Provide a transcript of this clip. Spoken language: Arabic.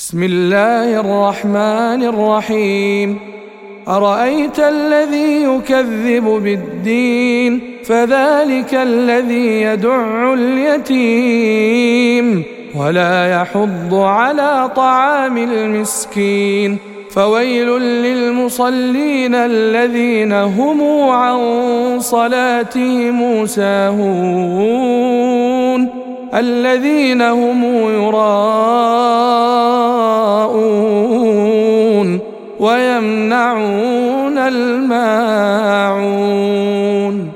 بسم الله الرحمن الرحيم أرأيت الذي يكذب بالدين فذلك الذي يدع اليتيم ولا يحض على طعام المسكين فويل للمصلين الذين هم عن صلاتهم ساهون الذين هم يراءون ويمنعون الماعون